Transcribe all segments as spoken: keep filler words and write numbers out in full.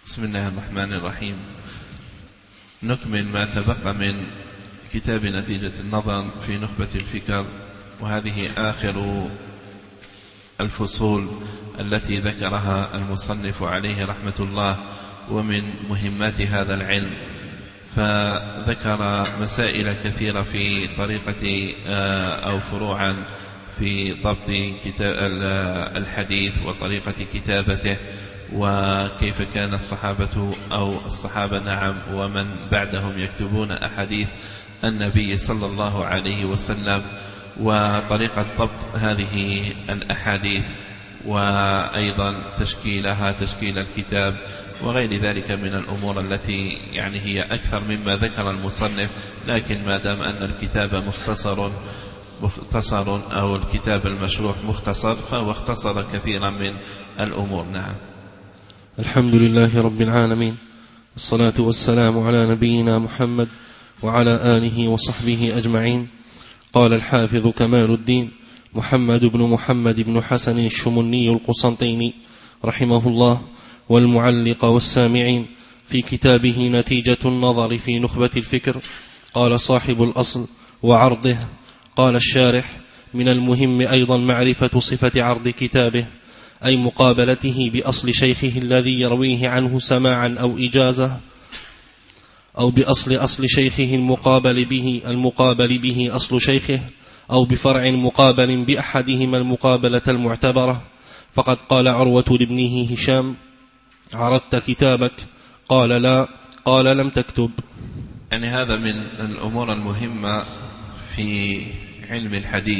بسم الله الرحمن الرحيم. نكمل ما تبقى من كتاب نتيجة النظر في نخبة الفكر، وهذه آخر الفصول التي ذكرها المصنف عليه رحمة الله ومن مهمات هذا العلم. فذكر مسائل كثيرة في طريقة أو فروعا في ضبط الحديث وطريقة كتابته، وكيف كان الصحابة أو الصحابة نعم ومن بعدهم يكتبون أحاديث النبي صلى الله عليه وسلم، وطريقة ضبط هذه الأحاديث، وأيضا تشكيلها تشكيل الكتاب وغير ذلك من الأمور التي يعني هي أكثر مما ذكر المصنف، لكن ما دام أن الكتاب مختصر مختصر أو الكتاب المشروح مختصر فهو اختصر كثيرا من الأمور. نعم. الحمد لله رب العالمين، والصلاة والسلام على نبينا محمد وعلى آله وصحبه أجمعين. قال الحافظ كمال الدين محمد بن محمد بن حسن الشمني القسنطيني رحمه الله والمعلق والسامعين في كتابه نتيجة النظر في نخبة الفكر، قال صاحب الأصل وعرضه. قال الشارح: من المهم أيضا معرفة صفة عرض كتابه، أي مقابلته بأصل شيخه الذي يرويه عنه سماعا أو إجازة، أو بأصل أصل شيخه المقابل به المقابل به أصل شيخه، أو بفرع مقابل بأحدهما المقابلة المعتبرة. فقد قال عروة لابنه هشام: عرضت كتابك؟ قال لا. قال لم تكتب. يعني هذا من الأمور المهمة في علم الحديث،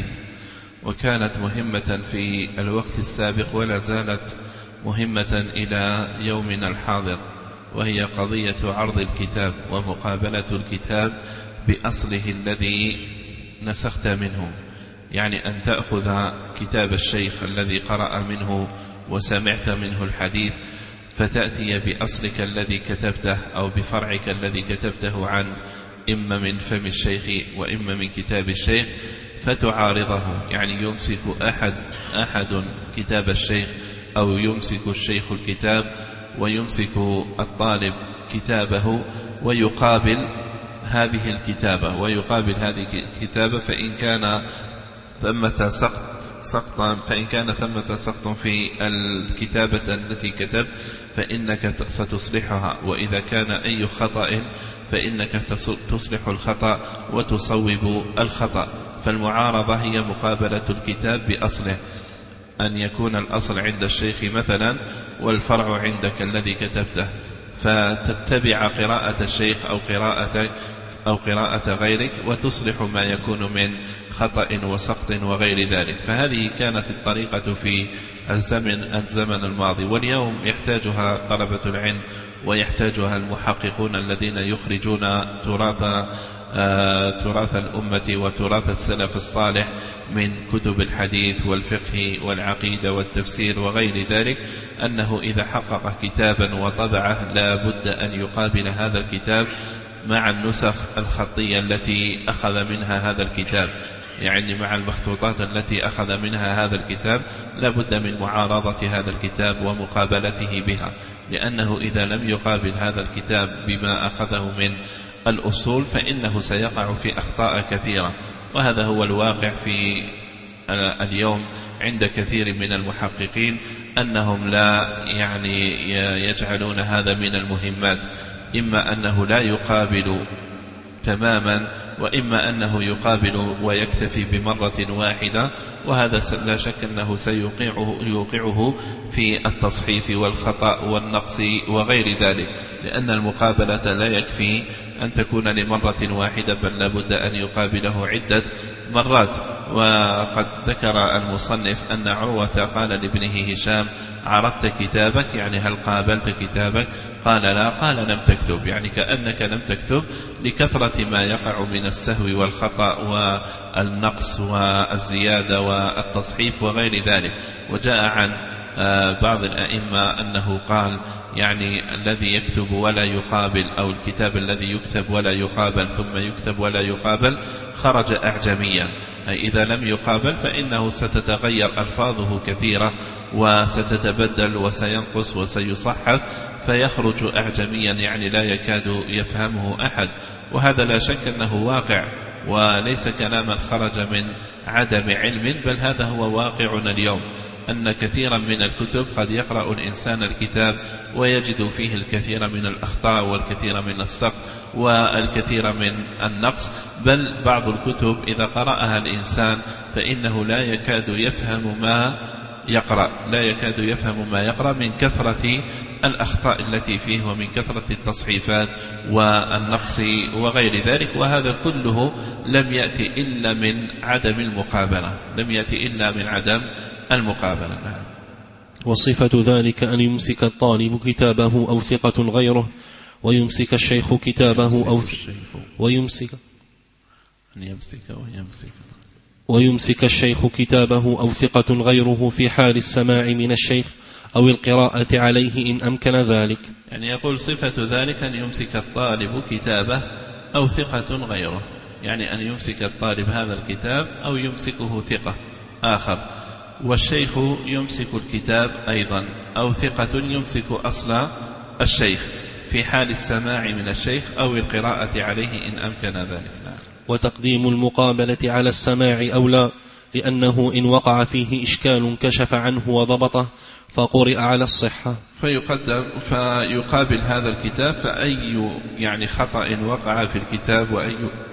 وكانت مهمة في الوقت السابق ولا زالت مهمة إلى يومنا الحاضر، وهي قضية عرض الكتاب ومقابلة الكتاب بأصله الذي نسخت منه. يعني أن تأخذ كتاب الشيخ الذي قرأ منه وسمعت منه الحديث، فتأتي بأصلك الذي كتبته أو بفرعك الذي كتبته عن إما من فم الشيخ وإما من كتاب الشيخ، فتعارضه. يعني يمسك أحد أحد كتاب الشيخ، أو يمسك الشيخ الكتاب ويمسك الطالب كتابه، ويقابل هذه الكتابة ويقابل هذه الكتابة فإن كان ثمة سقط سقطا فإن كان ثمة سقط في الكتابة التي كتب فإنك ستصلحها، وإذا كان أي خطأ فإنك تصلح الخطأ وتصوب الخطأ. فالمعارضة هي مقابلة الكتاب بأصله، أن يكون الأصل عند الشيخ مثلا والفرع عندك الذي كتبته، فتتبع قراءة الشيخ أو قراءتك أو قراءة غيرك وتصلح ما يكون من خطأ وسقط وغير ذلك. فهذه كانت الطريقة في الزمن الزمن الماضي، واليوم يحتاجها طلبة العلم ويحتاجها المحققون الذين يخرجون تراث آه تراث الأمة وتراث السلف الصالح من كتب الحديث والفقه والعقيدة والتفسير وغير ذلك، أنه إذا حقق كتابا وطبعه لا بد أن يقابل هذا الكتاب مع النسخ الخطية التي أخذ منها هذا الكتاب، يعني مع المخطوطات التي أخذ منها هذا الكتاب، لا بد من معارضة هذا الكتاب ومقابلته بها، لأنه إذا لم يقابل هذا الكتاب بما أخذه من الأصول فإنه سيقع في أخطاء كثيرة. وهذا هو الواقع في اليوم عند كثير من المحققين، أنهم لا يعني يجعلون هذا من المهمات، إما أنه لا يقابل تماما، وإما أنه يقابل ويكتفي بمرة واحدة، وهذا لا شك أنه سيوقعه يوقعه في التصحيف والخطأ والنقص وغير ذلك، لأن المقابلة لا يكفي أن تكون لمرة واحدة، بل لابد أن يقابله عدة مرات. وقد ذكر المصنف أن عروة قال لابنه هشام: عرضت كتابك؟ يعني هل قابلت كتابك؟ قال لا. قال لم تكتب، يعني كأنك لم تكتب لكثرة ما يقع من السهو والخطأ والنقص والزيادة والتصحيف وغير ذلك. وجاء عن بعض الأئمة أنه قال: يعني الذي يكتب ولا يقابل، أو الكتاب الذي يكتب ولا يقابل ثم يكتب ولا يقابل، خرج أعجميا. أي إذا لم يقابل فإنه ستتغير ألفاظه كثيرة وستتبدل وسينقص وسيصحف فيخرج أعجميا يعني لا يكاد يفهمه أحد. وهذا لا شك أنه واقع وليس كلاما خرج من عدم علم، بل هذا هو واقعنا اليوم، أن كثيرا من الكتب قد يقرأ الإنسان الكتاب ويجد فيه الكثير من الأخطاء والكثير من السقط والكثير من النقص، بل بعض الكتب إذا قرأها الإنسان فإنه لا يكاد يفهم ما يقرأ لا يكاد يفهم ما يقرأ من كثرة الأخطاء التي فيه ومن كثرة التصحيفات والنقص وغير ذلك. وهذا كله لم يأتي إلا من عدم المقابلة لم يأتي إلا من عدم المقابلة. نعم. وصفة ذلك أن يمسك الطالب كتابه أو ثقة غيره، ويمسك الشيخ كتابه أو ويمسك أن يمسك ويمسك ويمسك الشيخ كتابه أو ثقة غيره في حال السماع من الشيخ أو القراءة عليه إن أمكن ذلك. يعني يقول صفة ذلك أن يمسك الطالب كتابه أو ثقة غيره، يعني أن يمسك الطالب هذا الكتاب أو يمسكه ثقة آخر، والشيخ يمسك الكتاب أيضا أو ثقة يمسك أصل الشيخ في حال السماع من الشيخ أو القراءة عليه إن أمكن ذلك. نعم. وتقديم المقابلة على السماع أولى، لأنه إن وقع فيه إشكال كشف عنه وضبطه فقرئ على الصحة، فيقدم فيقابل هذا الكتاب، فأي يعني خطأ وقع في الكتاب وأي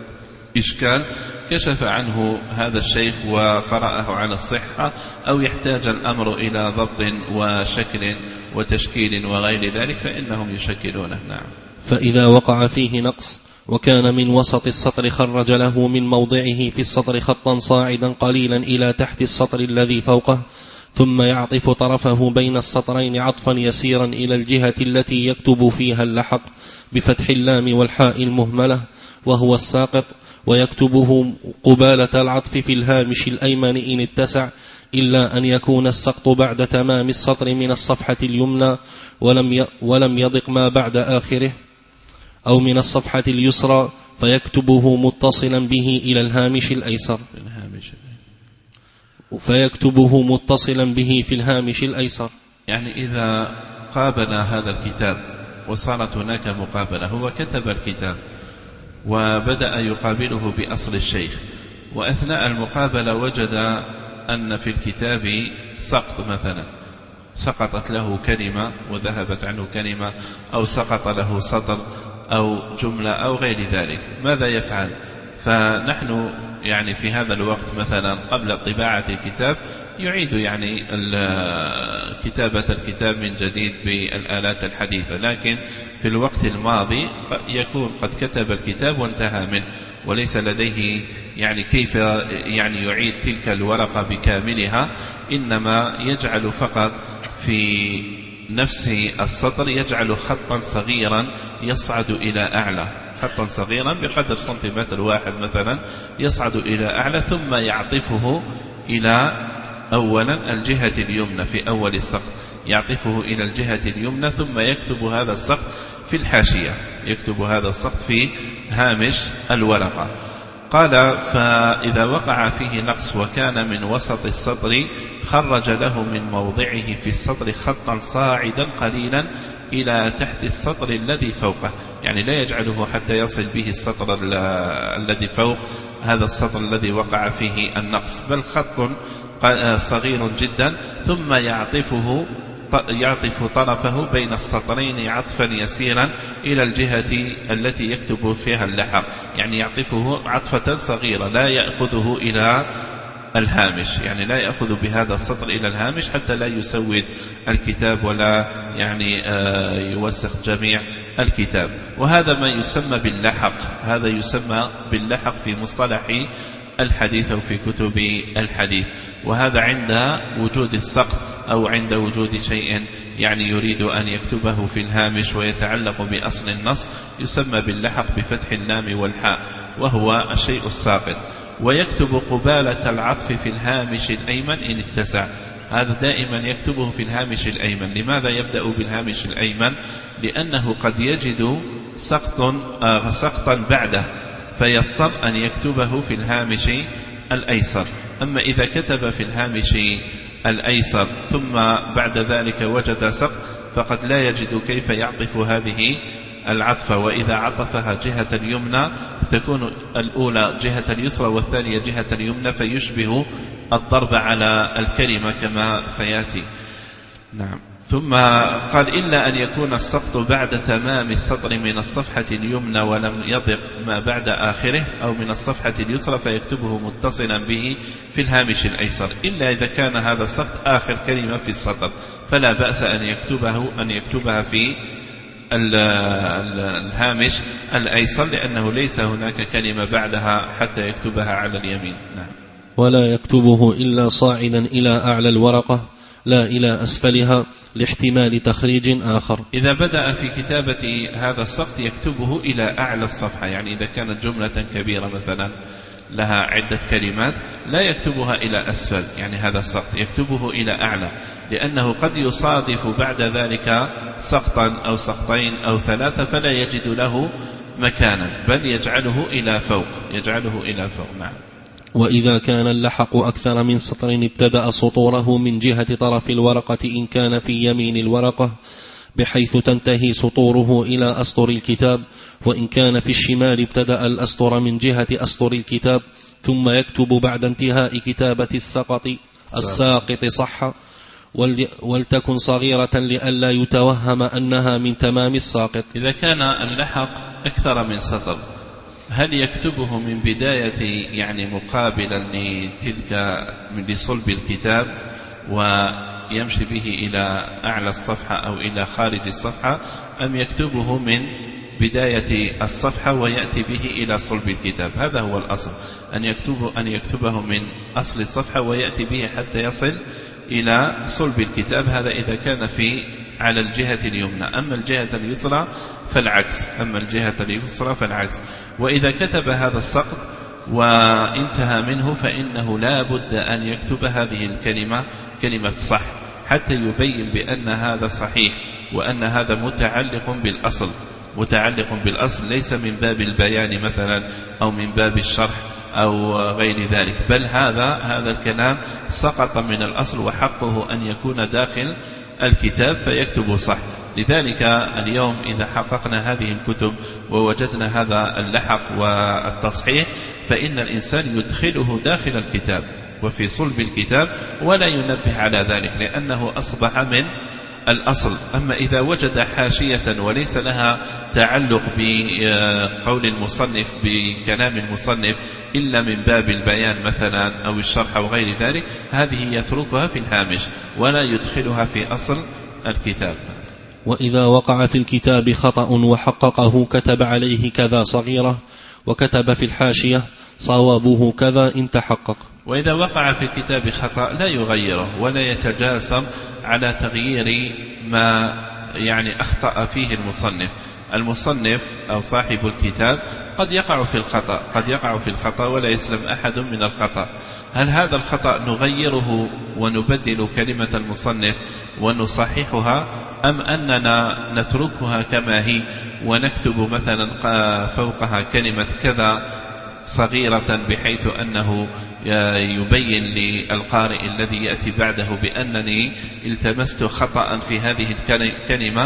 إشكال كشف عنه هذا الشيخ وقرأه على الصحة، أو يحتاج الأمر إلى ضبط وشكل وتشكيل وغير ذلك فإنهم يشكلونه. نعم. فإذا وقع فيه نقص وكان من وسط السطر خرج له من موضعه في السطر خطا صاعدا قليلا إلى تحت السطر الذي فوقه، ثم يعطف طرفه بين السطرين عطفا يسيرا إلى الجهة التي يكتب فيها اللحق بفتح اللام والحاء المهملة وهو الساقط، ويكتبه قبالة العطف في الهامش الأيمن إن اتسع، إلا أن يكون السقط بعد تمام السطر من الصفحة اليمنى ولم ولم يضق ما بعد آخره، أو من الصفحة اليسرى فيكتبه متصلا به إلى الهامش الأيسر فيكتبه متصلا به في الهامش الأيسر. يعني إذا قابل هذا الكتاب وصارت هناك مقابلة، هو كتب الكتاب وبدأ يقابله بأصل الشيخ، وأثناء المقابلة وجد أن في الكتاب سقط، مثلا سقطت له كلمة وذهبت عنه كلمة، أو سقط له سطر أو جملة أو غير ذلك، ماذا يفعل؟ فنحن يعني في هذا الوقت مثلا قبل طباعة الكتاب يعيد يعني كتابة الكتاب من جديد بالآلات الحديثة، لكن في الوقت الماضي يكون قد كتب الكتاب وانتهى منه وليس لديه يعني كيف يعني يعيد تلك الورقة بكاملها، إنما يجعل فقط في نفس السطر يجعل خطا صغيرا يصعد إلى أعلى، خطا صغيرا بقدر سنتيمتر واحد مثلا يصعد إلى أعلى، ثم يعطفه إلى أولا الجهة اليمنى في أول السقط، يعطفه إلى الجهة اليمنى، ثم يكتب هذا السقط في الحاشية، يكتب هذا السقط في هامش الورقة. قال فإذا وقع فيه نقص وكان من وسط السطر خرج له من موضعه في السطر خطا صاعدا قليلا إلى تحت السطر الذي فوقه، يعني لا يجعله حتى يصل به السطر الذي فوق هذا السطر الذي وقع فيه النقص، بل خط صغير جدا، ثم يعطفه يعطف طرفه بين السطرين عطفا يسيرا إلى الجهة التي يكتب فيها اللحق، يعني يعطفه عطفة صغيرة لا يأخذه إلى الهامش، يعني لا يأخذ بهذا السطر إلى الهامش حتى لا يسود الكتاب ولا يعني يوسخ جميع الكتاب. وهذا ما يسمى باللحق، هذا يسمى باللحق في مصطلح الحديث أو في كتب الحديث، وهذا عند وجود السقط أو عند وجود شيء يعني يريد أن يكتبه في الهامش ويتعلق بأصل النص يسمى باللحق بفتح اللام والحاء، وهو الشيء الساقط. ويكتب قبالة العطف في الهامش الأيمن إن اتسع، هذا دائما يكتبه في الهامش الأيمن. لماذا يبدأ بالهامش الأيمن؟ لأنه قد يجد سقط آه سقطا بعده فيضطر أن يكتبه في الهامش الأيسر. أما إذا كتب في الهامش الأيسر ثم بعد ذلك وجد سقط فقد لا يجد كيف يعطف هذه العطفة، وإذا عطفها جهة اليمنى تكون الأولى جهة اليسرى والثانية جهة اليمنى فيشبه الضرب على الكلمة كما سيأتي. نعم. ثم قال إلا أن يكون السقط بعد تمام السطر من الصفحة اليمنى ولم يضق ما بعد آخره، أو من الصفحة اليسرى فيكتبه متصلا به في الهامش الأيسر، إلا إذا كان هذا السقط آخر كلمة في السطر فلا بأس أن يكتبه أن يكتبها في الهامش الأيسر، لأنه ليس هناك كلمة بعدها حتى يكتبها على اليمين. نعم. ولا يكتبه إلا صاعدا إلى أعلى الورقة لا إلى أسفلها لاحتمال تخريج آخر. إذا بدأ في كتابة هذا السقط يكتبه إلى أعلى الصفحة، يعني إذا كانت جملة كبيرة مثلا لها عدة كلمات لا يكتبها إلى أسفل، يعني هذا السقط يكتبه إلى أعلى، لأنه قد يصادف بعد ذلك سقطا أو سقطين أو ثلاثة فلا يجد له مكانا، بل يجعله إلى فوق يجعله إلى فوق. نعم. وإذا كان اللحق أكثر من سطر ابتدأ سطوره من جهة طرف الورقة إن كان في يمين الورقة بحيث تنتهي سطوره إلى أسطر الكتاب، وإن كان في الشمال ابتدأ الأسطر من جهة أسطر الكتاب ثم يكتب بعد انتهاء كتابة السقط الساقط صح، ولتكن صغيرة لئلا يتوهم أنها من تمام الساقط. إذا كان اللحق أكثر من سطر هل يكتبه من بداية يعني مقابلا لتلك من لصلب الكتاب ويمشي به إلى أعلى الصفحة أو إلى خارج الصفحة، أم يكتبه من بداية الصفحة ويأتي به إلى صلب الكتاب؟ هذا هو الأصل، أن يكتبه, أن يكتبه من أصل الصفحة ويأتي به حتى يصل إلى صلب الكتاب، هذا إذا كان في على الجهة اليمنى. أما الجهة اليسرى فالعكس أما الجهة اليسرى فالعكس وإذا كتب هذا السقط وانتهى منه فإنه لا بد أن يكتب هذه الكلمة كلمة صح حتى يبين بأن هذا صحيح وأن هذا متعلق بالأصل متعلق بالأصل ليس من باب البيان مثلا أو من باب الشرح أو غير ذلك، بل هذا هذا الكلام سقط من الأصل وحقه أن يكون داخل الكتاب فيكتب صح. لذلك اليوم إذا حققنا هذه الكتب ووجدنا هذا اللحق والتصحيح فإن الإنسان يدخله داخل الكتاب وفي صلب الكتاب ولا ينبه على ذلك لأنه أصبح من الأصل. أما إذا وجد حاشية وليس لها تعلق بقول المصنف بكلام المصنف إلا من باب البيان مثلا أو الشرح أو غير ذلك، هذه يتركها في الهامش ولا يدخلها في أصل الكتاب. وإذا وقع في الكتاب خطأ وحققه كتب عليه كذا صغيرة وكتب في الحاشية صوابه كذا إن تحقق. وإذا وقع في الكتاب خطأ لا يغيره ولا يتجاسر على تغيير ما يعني أخطأ فيه المصنف. المصنف أو صاحب الكتاب قد يقع في الخطأ قد يقع في الخطأ ولا يسلم أحد من الخطأ. هل هذا الخطأ نغيره ونبدل كلمة المصنف ونصححها أم أننا نتركها كما هي ونكتب مثلا فوقها كلمة كذا صغيرة بحيث أنه يبين للقارئ الذي يأتي بعده بأنني التمست خطأ في هذه الكلمة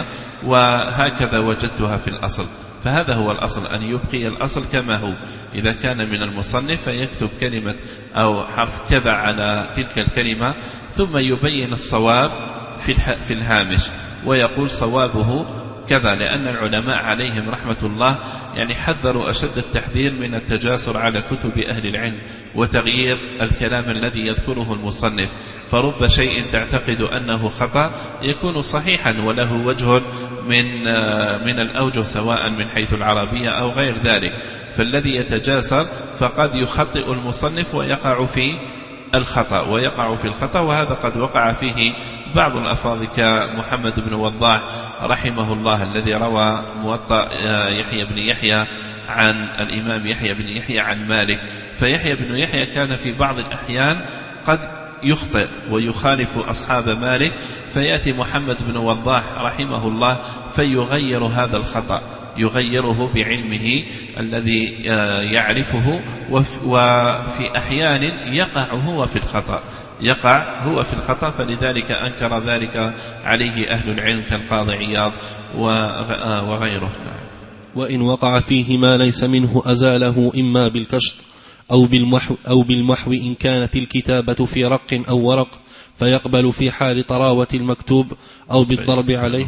وهكذا وجدتها في الأصل؟ فهذا هو الأصل، أن يبقي الأصل كما هو. إذا كان من المصنف فيكتب كلمة أو حرف كذا على تلك الكلمة ثم يبين الصواب في الهامش ويقول صوابه كذا، لأن العلماء عليهم رحمة الله يعني حذروا أشد التحذير من التجاسر على كتب أهل العلم وتغيير الكلام الذي يذكره المصنف، فرب شيء تعتقد أنه خطأ يكون صحيحا وله وجه من من الأوجه سواء من حيث العربية أو غير ذلك، فالذي يتجاسر فقد يخطئ المصنف ويقع في الخطأ ويقع في الخطأ وهذا قد وقع فيه بعض الأفاضل كمحمد بن وضاح رحمه الله الذي روى موطأ يحيى بن يحيى عن الإمام يحيى بن يحيى عن مالك، فيحيى بن يحيى كان في بعض الأحيان قد يخطئ ويخالف أصحاب مالك، فيأتي محمد بن وضاح رحمه الله فيغير هذا الخطأ يغيره بعلمه الذي يعرفه وفي أحيان يقع هو في الخطأ يقع هو في الخطأ فلذلك أنكر ذلك عليه أهل العلم كالقاضي عياض وغيره. وإن وقع فيه ما ليس منه أزاله إما بالكشط أو بالمحو, أو بالمحو إن كانت الكتابة في رق أو ورق فيقبل في حال طراوة المكتوب أو بالضرب عليه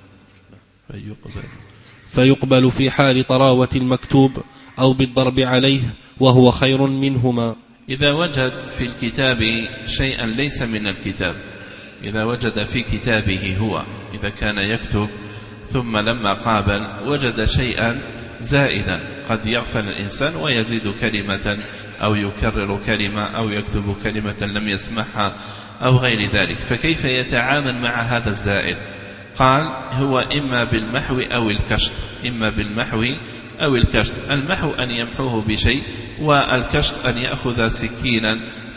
فيقبل في حال طراوة المكتوب أو بالضرب عليه وهو خير منهما. إذا وجد في الكتاب شيئا ليس من الكتاب، إذا وجد في كتابه هو، إذا كان يكتب ثم لما قابل وجد شيئا زائدا، قد يغفل الإنسان ويزيد كلمة أو يكرر كلمة أو يكتب كلمة لم يسمعها أو غير ذلك، فكيف يتعامل مع هذا الزائد؟ قال هو إما بالمحو أو الكشط، إما بالمحو أو الكشط. المحو أن يمحوه بشيء، والكشط أن يأخذ سكينا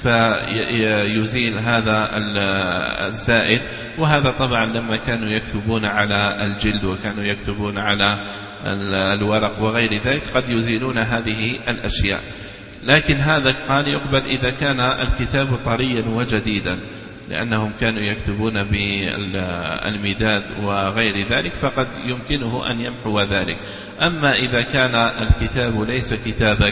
فيزيل هذا الزائد. وهذا طبعا لما كانوا يكتبون على الجلد وكانوا يكتبون على الورق وغير ذلك قد يزيلون هذه الأشياء. لكن هذا قال يقبل إذا كان الكتاب طريا وجديدا، لأنهم كانوا يكتبون بالمداد وغير ذلك فقد يمكنه أن يمحو ذلك. أما إذا كان الكتاب ليس كتابك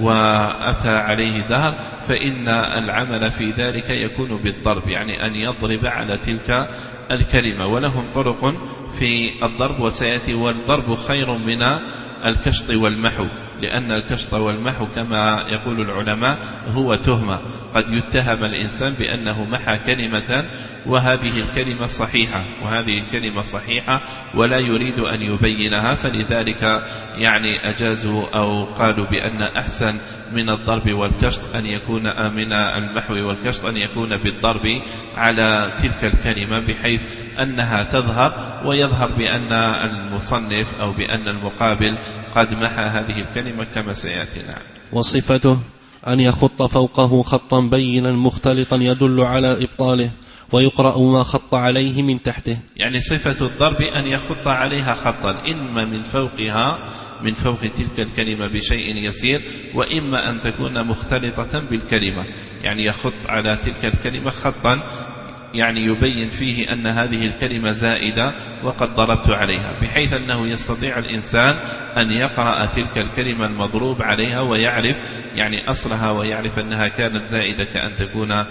وأتى عليه دهر فإن العمل في ذلك يكون بالضرب، يعني أن يضرب على تلك الكلمة. ولهم طرق في الضرب وسيأتي، والضرب خير من الكشط والمحو، لأن الكشط والمحو كما يقول العلماء هو تهمة، قد يتهم الإنسان بأنه محى كلمة وهذه الكلمة صحيحة وهذه الكلمة صحيحة ولا يريد أن يبينها، فلذلك يعني أجازوا أو قالوا بأن أحسن من الضرب والكشط أن يكون من المحو والكشط أن يكون بالضرب على تلك الكلمة، بحيث أنها تظهر ويظهر بأن المصنف أو بأن المقابل قد محى هذه الكلمة كما سيأتينا. وصفته أن يخط فوقه خطا بينا مختلطا يدل على إبطاله ويقرأ ما خط عليه من تحته. يعني صفة الضرب أن يخط عليها خطا، إما من فوقها من فوق تلك الكلمة بشيء يسير، وإما أن تكون مختلطة بالكلمة، يعني يخط على تلك الكلمة خطا يعني يبين فيه أن هذه الكلمة زائدة وقد ضربت عليها، بحيث أنه يستطيع الإنسان أن يقرأ تلك الكلمة المضروب عليها ويعرف يعني أصلها ويعرف أنها كانت زائدة، كأن تكون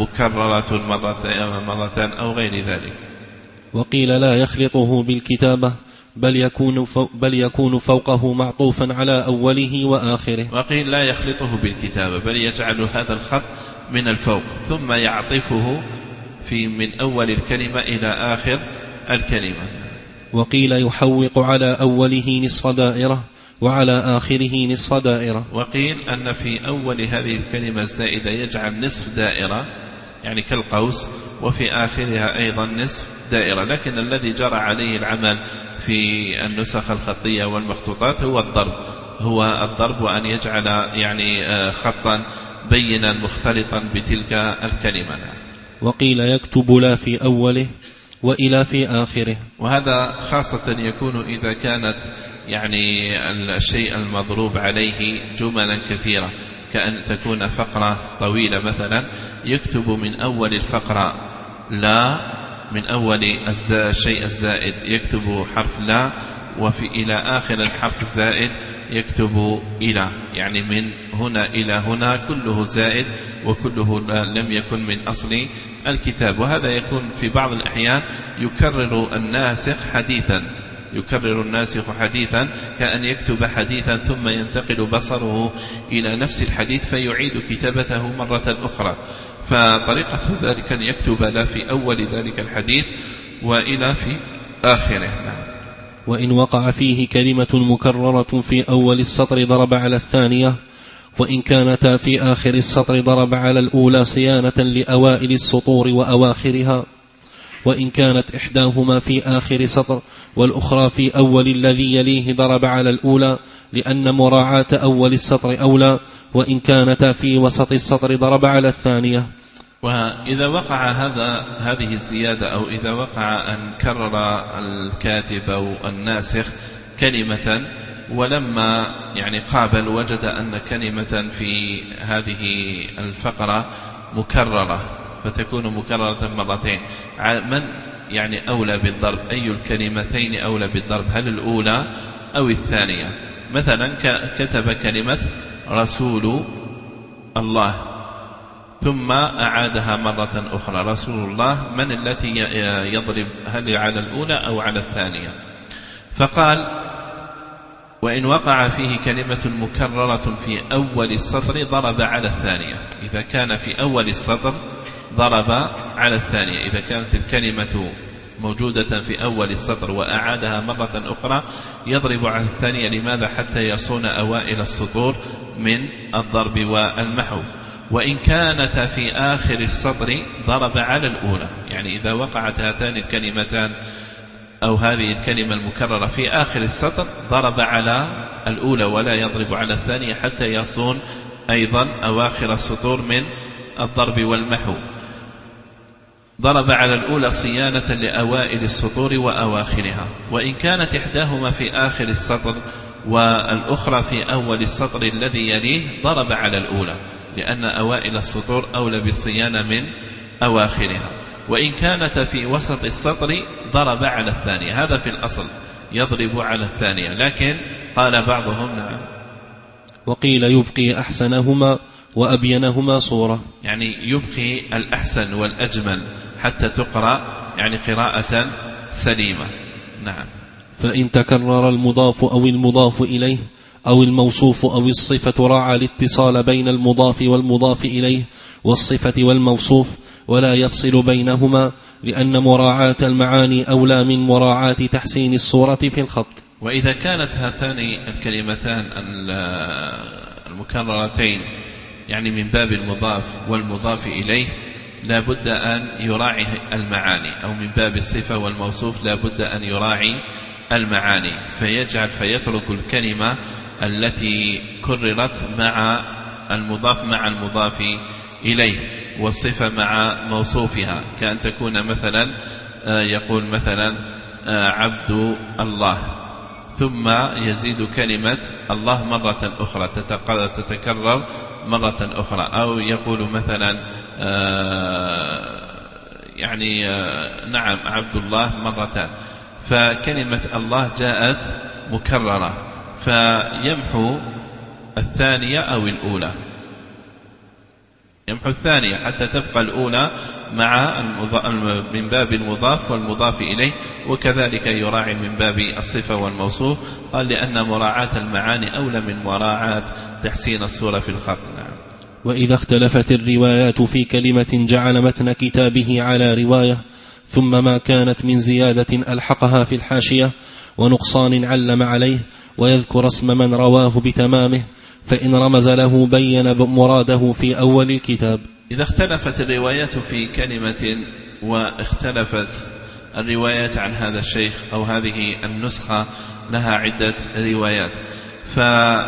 مكررة مرتين أو غير ذلك. وقيل لا يخلطه بالكتابة بل يكون, بل يكون فوقه معطوفا على أوله وآخره. وقيل لا يخلطه بالكتابة بل يجعل هذا الخط من الفوق ثم يعطفه في من أول الكلمة إلى آخر الكلمة. وقيل يحوق على أوله نصف دائرة وعلى آخره نصف دائرة. وقيل أن في أول هذه الكلمة الزائدة يجعل نصف دائرة يعني كالقوس، وفي آخرها أيضا نصف دائرة، لكن الذي جرى عليه العمل في النسخ الخطية والمخطوطات هو الضرب هو الضرب وأن يجعل يعني خطا بينا مختلطا بتلك الكلمة. وقيل يكتب لا في أوله وإلى في آخره، وهذا خاصة يكون إذا كانت يعني الشيء المضروب عليه جملا كثيرة، كأن تكون فقرة طويلة مثلا يكتب من أول الفقرة لا، من أول الشيء الزائد يكتب حرف لا، وفي إلى آخر الحرف الزائد يكتب إلى، يعني من هنا إلى هنا كله زائد وكله لم يكن من أصل الكتاب. وهذا يكون في بعض الأحيان يكرر الناسخ حديثا يكرر الناسخ حديثا كأن يكتب حديثا ثم ينتقل بصره إلى نفس الحديث فيعيد كتابته مرة أخرى، فطريقة ذلك أن يكتب لا في أول ذلك الحديث وإلى في آخره. وإن وقع فيه كلمة مكررة في أول السطر ضرب على الثانية، وإن كانتا في آخر السطر ضرب على الأولى صيانة لأوائل السطور وأواخرها، وإن كانت إحداهما في آخر سطر والأخرى في أول الذي يليه ضرب على الأولى لأن مراعاة أول السطر أولى، وإن كانتا في وسط السطر ضرب على الثانية. وإذا وقع هذا هذه الزيادة أو إذا وقع أن كرر الكاتب أو الناسخ كلمة ولما يعني قابل وجد أن كلمة في هذه الفقرة مكررة فتكون مكررة مرتين، من يعني أولى بالضرب؟ أي الكلمتين أولى بالضرب؟ هل الأولى أو الثانية؟ مثلا كتب كلمة رسول الله ثم أعادها مرة أخرى رسول الله، من التي يضرب؟ هل على الأولى أو على الثانية؟ فقال وإن وقع فيه كلمة مكررة في أول السطر ضرب على الثانية. إذا كان في أول السطر ضرب على الثانية. إذا كانت الكلمة موجودة في أول السطر وأعادها مرة أخرى يضرب على الثانية. لماذا؟ حتى يصون أوائل السطور من الضرب والمحو. وإن كانت في آخر السطر ضرب على الأولى، يعني إذا وقعت هاتان الكلمتان أو هذه الكلمة المكررة في آخر السطر ضرب على الأولى ولا يضرب على الثانية حتى يصون أيضا أواخر السطور من الضرب والمحو. ضرب على الأولى صيانة لأوائل السطور وأواخرها. وإن كانت إحداهما في آخر السطر والأخرى في أول السطر الذي يليه ضرب على الأولى، لأن أوائل السطور أولى بالصيانة من أواخرها. وإن كانت في وسط السطر ضرب على الثانية. هذا في الأصل يضرب على الثانية، لكن قال بعضهم نعم وقيل يبقي أحسنهما وأبينهما صورة، يعني يبقي الأحسن والأجمل حتى تقرأ يعني قراءة سليمة. نعم. فإن تكرر المضاف أو المضاف إليه أو الموصوف أو الصفة راعى الاتصال بين المضاف والمضاف إليه والصفة والموصوف ولا يفصل بينهما، لأن مراعاة المعاني أولى من مراعاة تحسين الصورة في الخط. وإذا كانت هاتان الكلمتان المكررتين يعني من باب المضاف والمضاف إليه لا بد أن يراعي المعاني، أو من باب الصفة والموصوف لا بد أن يراعي المعاني، فيجعل فيترك الكلمة التي كررت مع المضاف مع المضاف إليه والصفة مع موصوفها، كأن تكون مثلا يقول مثلا عبد الله ثم يزيد كلمة الله مرة أخرى تتكرر مرة أخرى، أو يقول مثلا يعني نعم عبد الله مرتان، فكلمة الله جاءت مكررة فيمحو الثانية أو الأولى، يمحو الثانية حتى تبقى الأولى مع من باب المضاف والمضاف إليه، وكذلك يراعي من باب الصفة والموصوف. قال لأن مراعاة المعاني أولى من مراعاة تحسين الصورة في الخط. نعم. وإذا اختلفت الروايات في كلمة جعل متن كتابه على رواية ثم ما كانت من زيادة ألحقها في الحاشية ونقصان علم عليه ويذكر اسم من رواه بتمامه، فإن رمز له بين مراده في أول الكتاب. إذا اختلفت الروايات في كلمة واختلفت الروايات عن هذا الشيخ أو هذه النسخة لها عدة روايات، ف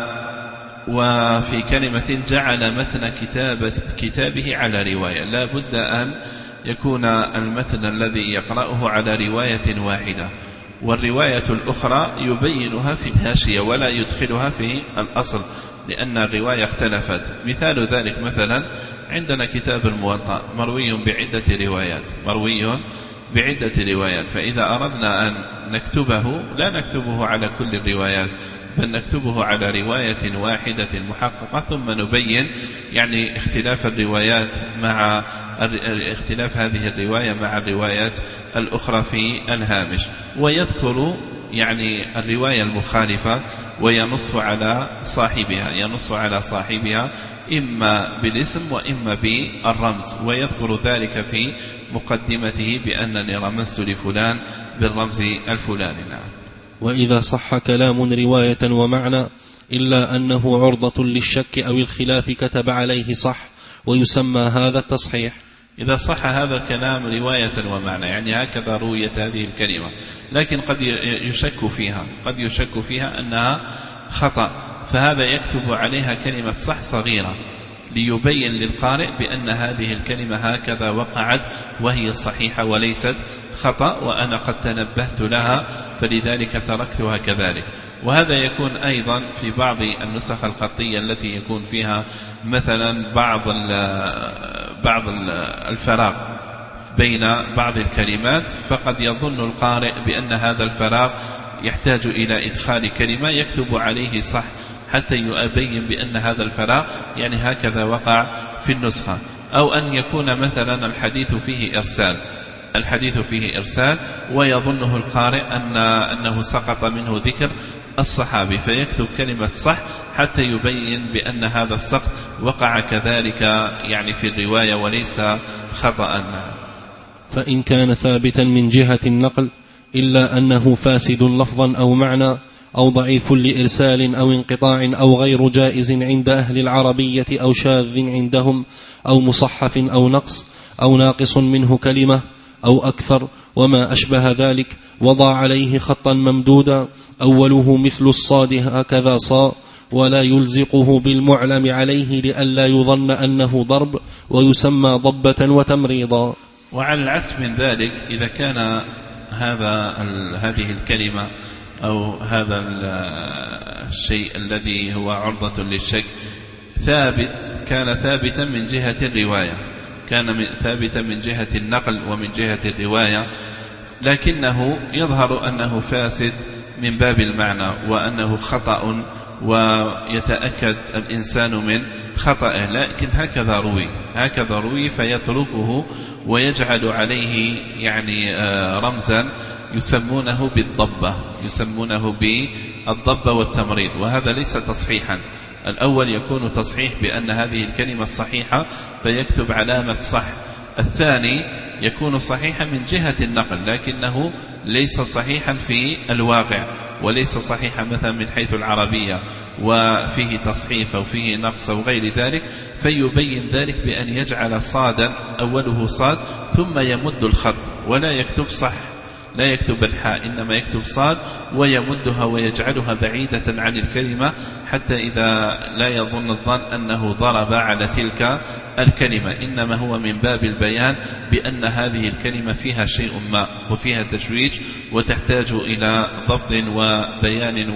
وفي كلمة جعل متن كتابة كتابه على رواية، لا بد أن يكون المتن الذي يقرأه على رواية واحدة، والرواية الأخرى يبينها في الهاشية ولا يدخلها في الأصل لأن الرواية اختلفت. مثال ذلك مثلا عندنا كتاب الموطأ مروي بعدة روايات مروي بعدة روايات فإذا أردنا أن نكتبه لا نكتبه على كل الروايات، بل نكتبه على رواية واحدة محققة، ثم نبين يعني اختلاف الروايات مع اختلاف هذه الرواية مع الروايات الأخرى في الهامش، ويذكر يعني الرواية المخالفة وينص على صاحبها ينص على صاحبها إما بالاسم وإما بالرمز، ويذكر ذلك في مقدمته بأنني رمزت لفلان بالرمز الفلاني. نعم. وإذا صح كلام رواية ومعنى إلا أنه عرضة للشك أو الخلاف كتب عليه صح، ويسمى هذا التصحيح. إذا صح هذا الكلام رواية ومعنى يعني هكذا رويت هذه الكلمة، لكن قد يشك فيها قد يشك فيها أنها خطأ، فهذا يكتب عليها كلمة صح صغيرة ليبين للقارئ بأن هذه الكلمة هكذا وقعت وهي صحيحة وليست خطأ، وأنا قد تنبهت لها فلذلك تركتها كذلك. وهذا يكون أيضا في بعض النسخ الخطية التي يكون فيها مثلا بعض بعض الفراغ بين بعض الكلمات، فقد يظن القارئ بأن هذا الفراغ يحتاج إلى إدخال كلمة، يكتب عليه صح حتى يبين بأن هذا الفراغ يعني هكذا وقع في النسخة. أو أن يكون مثلا الحديث فيه إرسال الحديث فيه إرسال ويظنه القارئ أن أنه سقط منه ذكر الصحابي، فيكتب كلمة صح حتى يبين بأن هذا السقط وقع كذلك يعني في الرواية وليس خطأ. فإن كان ثابتا من جهة النقل إلا أنه فاسد لفظا أو معنى أو ضعيف لإرسال أو انقطاع أو غير جائز عند أهل العربية أو شاذ عندهم أو مصحف أو نقص أو ناقص منه كلمة أو أكثر وما أشبه ذلك، وضع عليه خطا ممدودا أوله مثل الصاد هكذا صاء، ولا يلزقه بالمعلم عليه لئلا يظن أنه ضرب، ويسمى ضبة وتمريضا. وعلى العكس من ذلك إذا كان هذا هذه الكلمة أو هذا الشيء الذي هو عرضة للشك ثابت كان ثابتا من جهة الرواية، كان ثابتا من جهة النقل ومن جهة الرواية، لكنه يظهر أنه فاسد من باب المعنى وأنه خطأ ويتأكد الإنسان من خطأه، لكن هكذا روي هكذا روي فيتركه ويجعل عليه يعني رمزا يسمونه بالضبة يسمونه بالضبة والتمريض، وهذا ليس تصحيحا. الأول يكون تصحيح بأن هذه الكلمة صحيحة فيكتب علامة صح، الثاني يكون صحيحا من جهة النقل لكنه ليس صحيحا في الواقع وليس صحيحا مثلا من حيث العربية وفيه تصحيف أو فيه نقص أو غير ذلك، فيبين ذلك بأن يجعل صادا أوله صاد ثم يمد الخط ولا يكتب صح لا يكتب الحاء إنما يكتب صاد ويمدها ويجعلها بعيدة عن الكلمة حتى إذا لا يظن الظن أنه ضرب على تلك الكلمة، إنما هو من باب البيان بأن هذه الكلمة فيها شيء ما وفيها تشويش وتحتاج إلى ضبط وبيان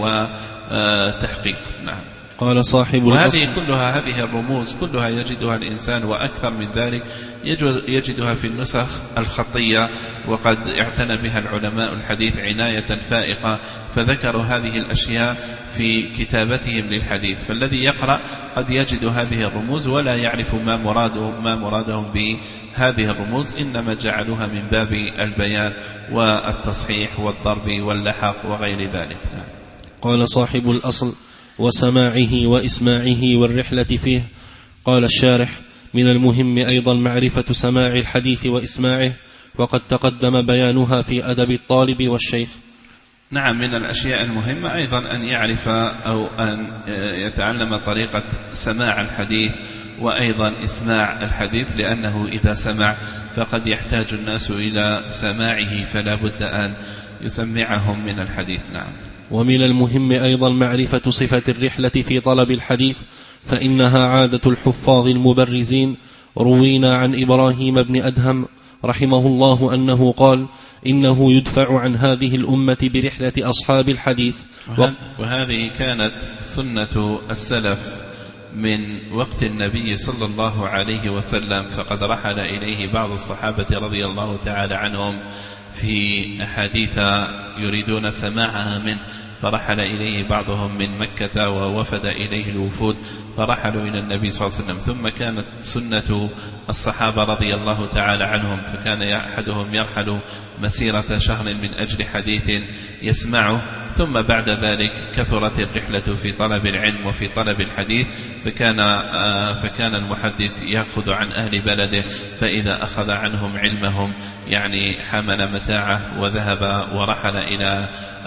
وتحقيق. نعم. قال صاحب وهذه كلها هذه الرموز كلها يجدها الإنسان وأكثر من ذلك يجدها في النسخ الخطية، وقد اعتنى بها العلماء الحديث عناية فائقة فذكروا هذه الأشياء في كتابتهم للحديث، فالذي يقرأ قد يجد هذه الرموز ولا يعرف ما مراده ما مرادهم بهذه الرموز، إنما جعلوها من باب البيان والتصحيح والضرب واللحق وغير ذلك. قال صاحب الأصل وسماعه وإسماعه والرحلة فيه. قال الشارح: من المهم أيضا معرفة سماع الحديث وإسماعه، وقد تقدم بيانها في أدب الطالب والشيخ. نعم، من الأشياء المهمة أيضا أن يعرف أو أن يتعلم طريقة سماع الحديث وأيضا إسماع الحديث، لأنه إذا سمع فقد يحتاج الناس إلى سماعه فلا بد أن يسمعهم من الحديث. نعم. ومن المهم أيضا معرفة صفة الرحلة في طلب الحديث، فإنها عادة الحفاظ المبرزين. روينا عن إبراهيم بن أدهم رحمه الله أنه قال: إنه يدفع عن هذه الأمة برحلة أصحاب الحديث. وهذه كانت سنة السلف من وقت النبي صلى الله عليه وسلم، فقد رحل إليه بعض الصحابة رضي الله تعالى عنهم في أحاديث يريدون سماعها منه، فرحل إليه بعضهم من مكة ووفد إليه الوفود فرحلوا إلى النبي صلى الله عليه وسلم. ثم كانت سنة الصحابة رضي الله تعالى عنهم، فكان أحدهم يرحل مسيرة شهر من أجل حديث يسمعه، ثم بعد ذلك كثرت الرحلة في طلب العلم وفي طلب الحديث، فكان فكان المحدث يأخذ عن أهل بلده، فإذا أخذ عنهم علمهم يعني حمل متاعه وذهب ورحل إلى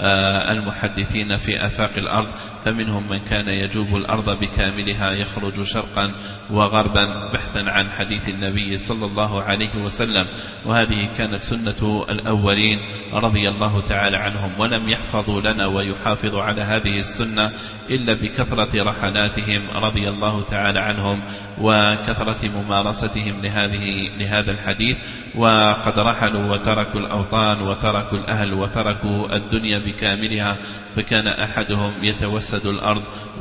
المحدثين في آفاق الأرض، فمنهم من كان يجوب الأرض بكاملها يخرج شرقا وغربا بحثا عن حديث النبي صلى الله عليه وسلم. وهذه كانت سنة الأولين رضي الله تعالى عنهم، ولم يحفظوا لنا ويحافظ على هذه السنة إلا بكثرة رحلاتهم رضي الله تعالى عنهم وكثرة ممارستهم لهذه لهذا الحديث. وقد رحلوا وتركوا الأوطان وتركوا الأهل وتركوا الدنيا بكاملها، فكان أحدهم يتوسد الأرض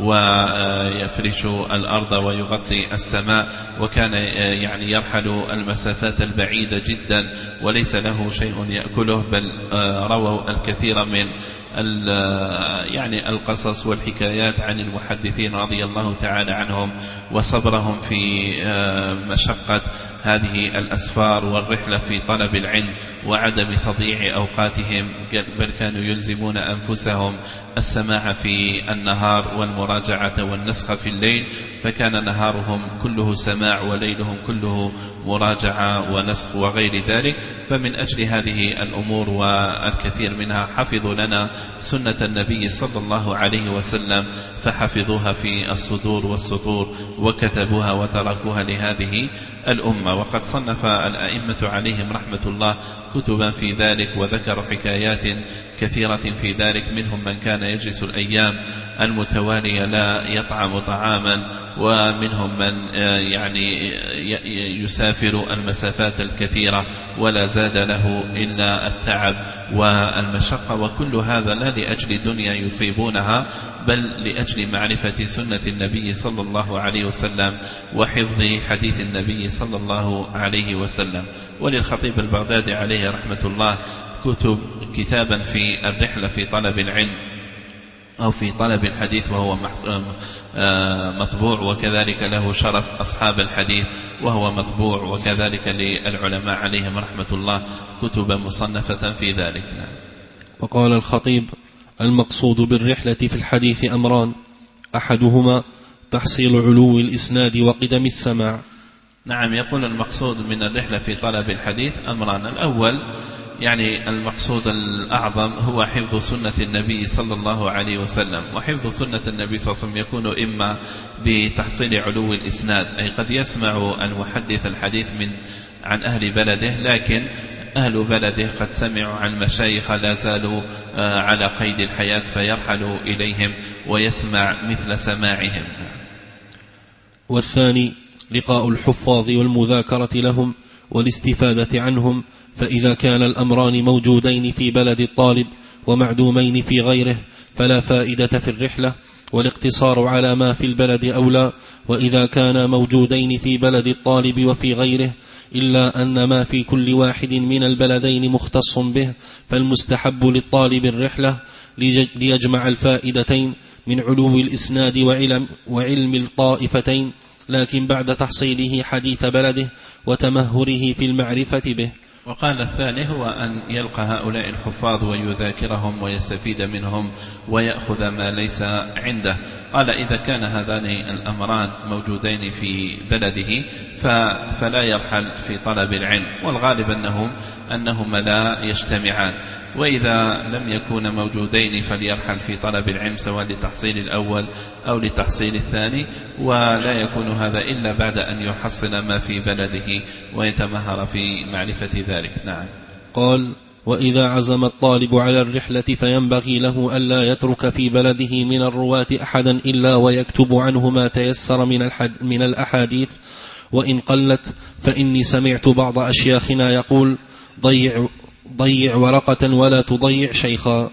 ويفرش الأرض ويغطي السماء، وكان يعني يرحل المسافات البعيدة جدا وليس له شيء يأكله، بل رووا الكثير من يعني القصص والحكايات عن المحدثين رضي الله تعالى عنهم وصبرهم في مشقة هذه الأسفار والرحلة في طلب العلم وعدم تضييع أوقاتهم، بل كانوا يلزمون أنفسهم السماع في النهار والمراجعة والنسخ في الليل، فكان نهارهم كله سماع وليلهم كله مراجعة ونسخ وغير ذلك. فمن أجل هذه الأمور والكثير منها حفظوا لنا سنة النبي صلى الله عليه وسلم، فحفظوها في الصدور والسطور وكتبوها وتركوها لهذه الأمة. وقد صنف الأئمة عليهم رحمة الله كتبا في ذلك وذكروا حكايات كثيرة في ذلك، منهم من كان يجلس الأيام المتوالية لا يطعم طعاما، ومنهم من يعني يسافر المسافات الكثيرة ولا زاد له إلا التعب والمشقة، وكل هذا لا لأجل دنيا يصيبونها بل لأجل معرفة سنة النبي صلى الله عليه وسلم وحفظ حديث النبي صلى الله عليه وسلم. وللخطيب البغدادي عليه رحمة الله كتب كتابا في الرحلة في طلب العلم أو في طلب الحديث وهو مطبوع، وكذلك له شرف أصحاب الحديث وهو مطبوع، وكذلك للعلماء عليهم رحمة الله كتب مصنفة في ذلك. وقال الخطيب: المقصود بالرحلة في الحديث أمران، أحدهما تحصيل علو الإسناد وقدم السماع. نعم، يقول المقصود من الرحلة في طلب الحديث أمران. الأول يعني المقصود الأعظم هو حفظ سنة النبي صلى الله عليه وسلم، وحفظ سنة النبي صلى الله عليه وسلم يكون إما بتحصيل علو الإسناد، أي قد يسمع المحدث الحديث من عن أهل بلده، لكن أهل بلده قد سمعوا عن مشايخ لا زالوا على قيد الحياة فيرحل إليهم ويسمع مثل سماعهم. والثاني لقاء الحفاظ والمذاكرة لهم والاستفادة عنهم، فإذا كان الأمران موجودين في بلد الطالب ومعدومين في غيره فلا فائدة في الرحلة، والاقتصار على ما في البلد أولى. وإذا كان موجودين في بلد الطالب وفي غيره إلا أن ما في كل واحد من البلدين مختص به، فالمستحب للطالب الرحلة ليجمع الفائدتين من علو الإسناد وعلم, وعلم الطائفتين، لكن بعد تحصيله حديث بلده وتمهره في المعرفة به. وقال الثاني هو أن يلقى هؤلاء الحفاظ ويذاكرهم ويستفيد منهم ويأخذ ما ليس عنده. قال إذا كان هذان الأمران موجودين في بلده فلا يرحل في طلب العلم، والغالب أنهم أنهما لا يجتمعان. وإذا لم يكون موجودين فليرحل في طلب العلم سواء لتحصيل الأول أو لتحصيل الثاني، ولا يكون هذا إلا بعد أن يحصل ما في بلده ويتمهر في معرفة ذلك. نعم. قال: وإذا عزم الطالب على الرحلة فينبغي له ألا يترك في بلده من الرواة أحدا إلا ويكتب عنه ما تيسر من, من الأحاديث وإن قلت، فإني سمعت بعض أشياخنا يقول: ضيع ضيع ورقة ولا تضيع شيخا،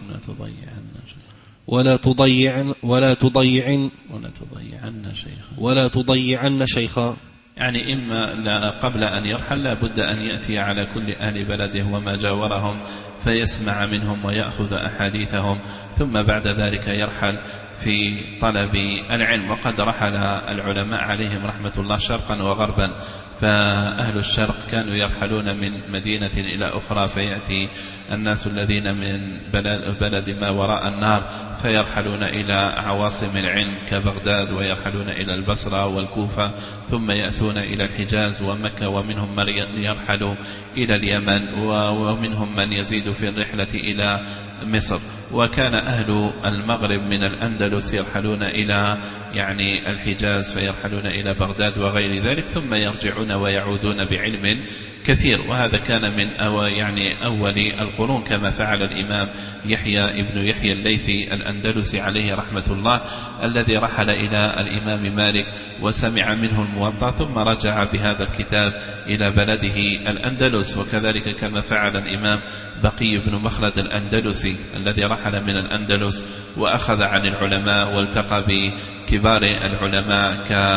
ولا تضيع ولا تضيع ولا تضيعن شيخا ولا تضيعن شيخا. يعني إما لا قبل أن يرحل لا بد أن يأتي على كل أهل بلده وما جاورهم فيسمع منهم ويأخذ أحاديثهم، ثم بعد ذلك يرحل في طلب العلم. وقد رحل العلماء عليهم رحمة الله شرقا وغربا، فأهل الشرق كانوا يرحلون من مدينة إلى أخرى، فيأتي الناس الذين من بلد ما وراء النار فيرحلون إلى عواصم العلم كبغداد، ويرحلون إلى البصرة والكوفة، ثم يأتون إلى الحجاز ومكة، ومنهم من يرحل إلى اليمن، ومنهم من يزيد في الرحلة إلى مصر. وكان أهل المغرب من الأندلس يرحلون إلى يعني الحجاز، فيرحلون إلى بغداد وغير ذلك، ثم يرجعون ويعودون بعلم كثير. وهذا كان من أو يعني أول القرون كما فعل الإمام يحيى ابن يحيى الليثي الأندلسي عليه رحمة الله، الذي رحل إلى الإمام مالك وسمع منه الموطأ ثم رجع بهذا الكتاب إلى بلده الأندلس. وكذلك كما فعل الإمام بقي بن مخلد الأندلسي الذي رحل من الأندلس وأخذ عن العلماء والتقى بكبار العلماء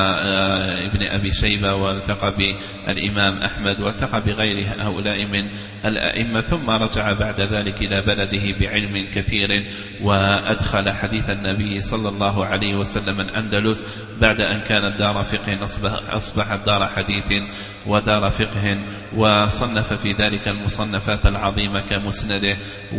كابن أبي شيبة، والتقى بالإمام أحمد، والتقى بغير هؤلاء من الأئمة، ثم رجع بعد ذلك إلى بلده بعلم كثير، وأدخل حديث النبي صلى الله عليه وسلم الأندلس بعد أن كانت دار فقه أصبحت دار حديث ودار فقه، وصنف في ذلك المصنفات العظيمة كمسنده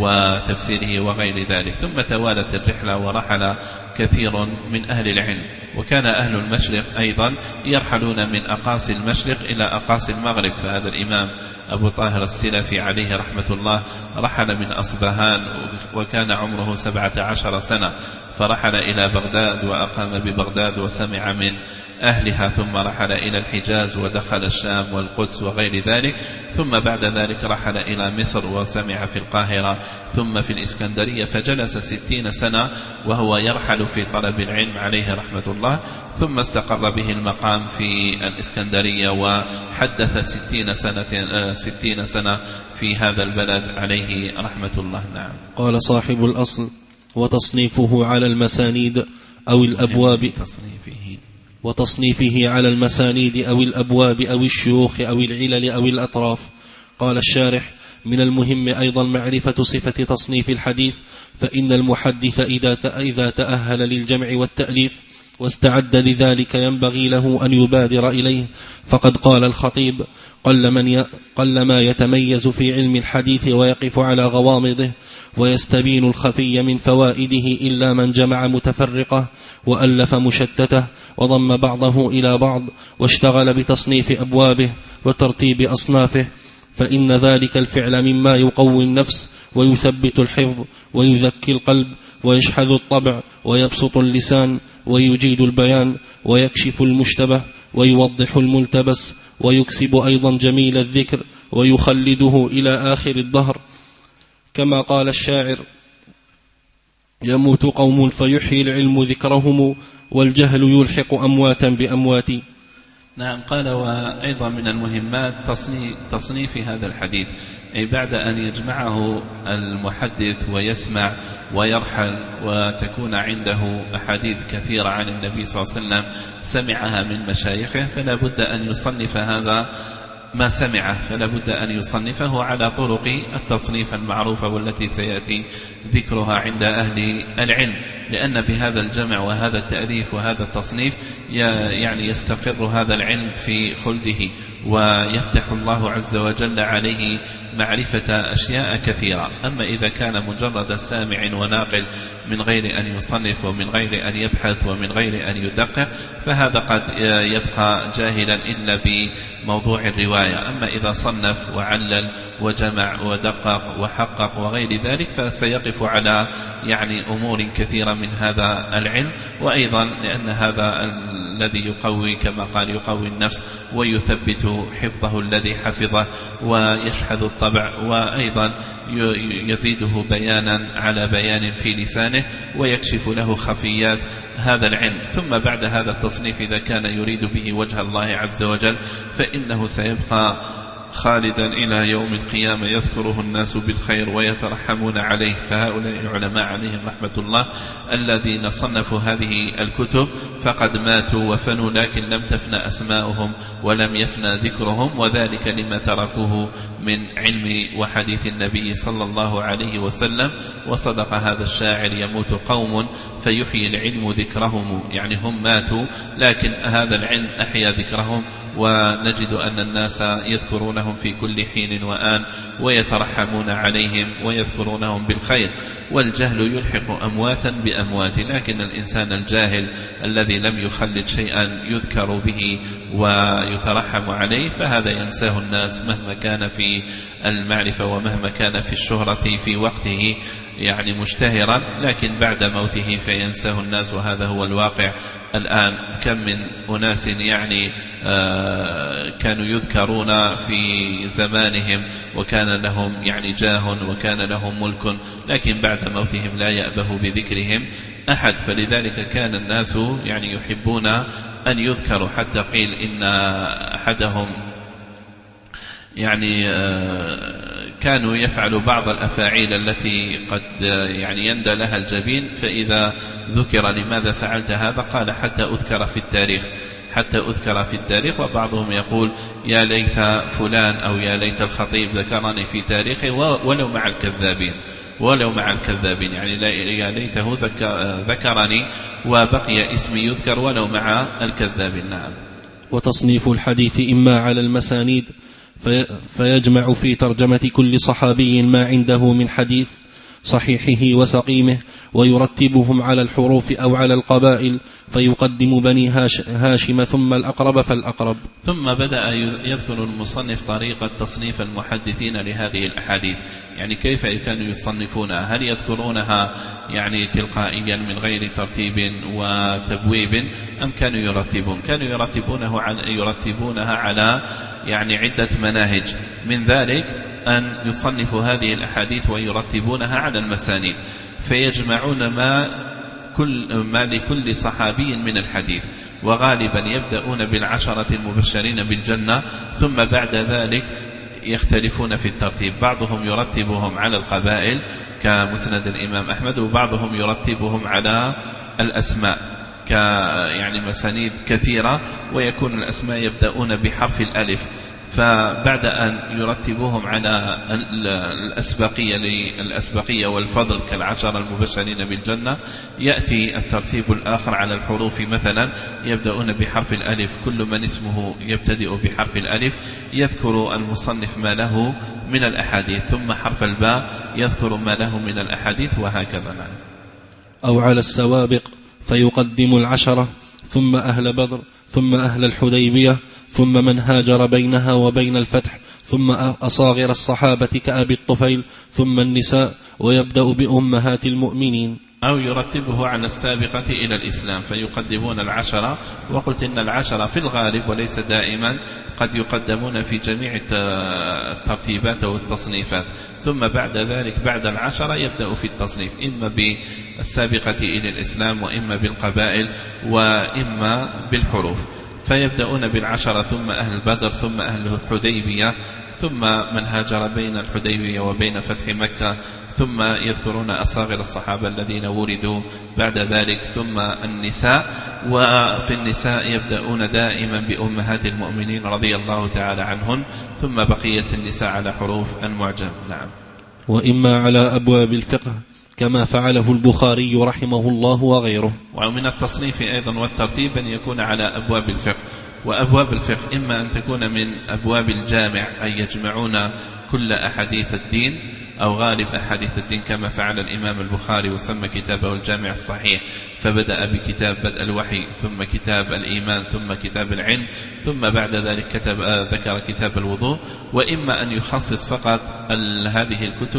وتفسيره وغير ذلك. ثم توالت الرحلة ورحل كثير من أهل العلم. وكان أهل المشرق أيضا يرحلون من أقاصي المشرق إلى أقاصي المغرب. فهذا الإمام أبو طاهر السلفي عليه رحمة الله رحل من أصبهان وكان عمره سبعة عشر سنة، فرحل إلى بغداد وأقام ببغداد وسمع من أهلها، ثم رحل إلى الحجاز ودخل الشام والقدس وغير ذلك، ثم بعد ذلك رحل إلى مصر وسمع في القاهرة ثم في الإسكندرية، فجلس ستين سنة وهو يرحل في طلب العلم عليه رحمة الله، ثم استقر به المقام في الإسكندرية وحدث ستين سنة, ستين سنة في هذا البلد عليه رحمة الله. نعم. قال صاحب الأصل: وتصنيفه على المسانيد أو الأبواب تصنيفه وتصنيفه على المسانيد أو الأبواب أو الشيوخ أو العلل أو الأطراف. قال الشارح: من المهم أيضا معرفة صفة تصنيف الحديث، فإن المحدث إذا تأهل للجمع والتأليف واستعد لذلك ينبغي له أن يبادر إليه. فقد قال الخطيب: قل, من ي... قل ما يتميز في علم الحديث ويقف على غوامضه ويستبين الخفي من فوائده إلا من جمع متفرقة وألف مشتته وضم بعضه إلى بعض واشتغل بتصنيف أبوابه وترتيب أصنافه، فإن ذلك الفعل مما يقوي النفس ويثبت الحفظ ويذكي القلب ويشحذ الطبع ويبسط اللسان ويجيد البيان ويكشف المشتبه ويوضح الملتبس ويكسب أيضا جميل الذكر ويخلده إلى آخر الدهر. كما قال الشاعر: يموت قوم فيحيي العلم ذكرهم والجهل يلحق أمواتا بأموات. نعم. قال: وأيضا من المهمات تصنيف, تصنيف هذا الحديث، أي بعد أن يجمعه المحدث ويسمع ويرحل وتكون عنده أحاديث كثيرة عن النبي صلى الله عليه وسلم سمعها من مشايخه، فلا بد أن يصنف هذا ما سمعه، فلا بد أن يصنفه على طرق التصنيف المعروفة والتي سيأتي ذكرها عند أهل العلم، لأن بهذا الجمع وهذا التأليف وهذا التصنيف يعني يستقر هذا العلم في خلده، ويفتح الله عز وجل عليه معرفة أشياء كثيرة. أما إذا كان مجرد سامع وناقل من غير أن يصنف ومن غير أن يبحث ومن غير أن يدقق، فهذا قد يبقى جاهلا إلا بموضوع الرواية. أما إذا صنف وعلل وجمع ودقق وحقق وغير ذلك، فسيقف على يعني أمور كثيرة من هذا العلم. وأيضا لأن هذا الذي يقوي كما قال يقوي النفس ويثبت حفظه الذي حفظه ويشحذ الطبع، وأيضا يزيده بيانا على بيان في لسانه ويكشف له خفيات هذا العلم. ثم بعد هذا التصنيف إذا كان يريد به وجه الله عز وجل فإنه سيبقى خالدا إلى يوم القيامة يذكره الناس بالخير ويترحمون عليه. فهؤلاء العلماء عليهم رحمة الله الذين صنفوا هذه الكتب فقد ماتوا وفنوا، لكن لم تفنى أسماؤهم ولم يفنى ذكرهم، وذلك لما تركوه من علم وحديث النبي صلى الله عليه وسلم. وصدق هذا الشاعر: يموت قوم فيحيي العلم ذكرهم، يعني هم ماتوا لكن هذا العلم أحيا ذكرهم، ونجد أن الناس يذكرونهم في كل حين وآن ويترحمون عليهم ويذكرونهم بالخير. والجهل يلحق أمواتا بأموات، لكن الإنسان الجاهل الذي لم يخلد شيئا يذكر به ويترحم عليه فهذا ينساه الناس مهما كان في المعرفة ومهما كان في الشهرة في وقته. يعني مشتهرا، لكن بعد موته فينساه الناس، وهذا هو الواقع الآن. كم من أناس يعني كانوا يذكرون في زمانهم وكان لهم يعني جاه وكان لهم ملك، لكن بعد موتهم لا يأبه بذكرهم أحد. فلذلك كان الناس يعني يحبون أن يذكروا، حتى قيل إن أحدهم يعني كانوا يفعلوا بعض الأفاعيل التي قد يعني يندى لها الجبين، فإذا ذكر لماذا فعلت هذا قال حتى أذكر في التاريخ، حتى أذكر في التاريخ. وبعضهم يقول يا ليت فلان أو يا ليت الخطيب ذكرني في تاريخه ولو مع الكذابين، ولو مع الكذابين، يعني يا ليته ذكرني وبقي اسمي يذكر ولو مع الكذابين. نعم. وتصنيف الحديث إما على المسانيد فيجمع في ترجمة كل صحابي ما عنده من حديث صحيحه وسقيمه، ويرتبهم على الحروف أو على القبائل، فيقدم بني هاشم ثم الأقرب فالأقرب. ثم بدأ يذكر المصنف طريقة تصنيف المحدثين لهذه الأحاديث، يعني كيف كانوا يصنفونها، هل يذكرونها يعني تلقائيا من غير ترتيب وتبويب أم كانوا يرتبون كانوا يرتبونه على يرتبونها على يعني عدة مناهج، من ذلك أن يصنفوا هذه الأحاديث ويرتبونها على المسانيد، فيجمعون ما كل ما لكل صحابي من الحديث، وغالبا يبدأون بالعشرة المبشرين بالجنة، ثم بعد ذلك يختلفون في الترتيب، بعضهم يرتبهم على القبائل كمسند الإمام أحمد، وبعضهم يرتبهم على الأسماء ك يعني مسانيد كثيرة، ويكون الأسماء يبدأون بحرف الألف، فبعد أن يرتبوهم على الأسبقية للأسبقية والفضل كالعشر المبشرين بالجنة، يأتي الترتيب الآخر على الحروف، مثلا يبدأون بحرف الألف، كل من اسمه يبتدئ بحرف الألف يذكر المصنف ما له من الأحاديث، ثم حرف الباء يذكر ما له من الأحاديث، وهكذا. أو على السوابق فيقدم العشرة، ثم أهل بدر، ثم أهل الحديبية، ثم من هاجر بينها وبين الفتح، ثم أصاغر الصحابة كأبي الطفيل، ثم النساء، ويبدأ بأمهات المؤمنين. أو يرتبه على السابقة إلى الإسلام فيقدمون العشرة، وقلت إن العشرة في الغالب وليس دائما قد يقدمون في جميع الترتيبات والتصنيفات، ثم بعد ذلك بعد العشرة يبدأ في التصنيف إما بالسابقة إلى الإسلام، وإما بالقبائل، وإما بالحروف، فيبدأون بالعشرة، ثم أهل بدر، ثم أهل الحديبية، ثم من هاجر بين الحديبية وبين فتح مكة، ثم يذكرون أصاغر الصحابة الذين وردوا بعد ذلك، ثم النساء، وفي النساء يبدأون دائما بأمهات المؤمنين رضي الله تعالى عنهن، ثم بقية النساء على حروف المعجم. نعم. وإما على أبواب الفقه كما فعله البخاري رحمه الله وغيره. ومن التصنيف أيضا والترتيب أن يكون على أبواب الفقه، وأبواب الفقه إما أن تكون من أبواب الجامع أي يجمعون كل أحاديث الدين أو غالب أحاديث الدين، كما فعل الإمام البخاري وسمى كتابه الجامع الصحيح، فبدأ بكتاب بدء الوحي، ثم كتاب الإيمان، ثم كتاب العلم، ثم بعد ذلك كتب ذكر كتاب الوضوء. وإما أن يخصص فقط هذه الكتب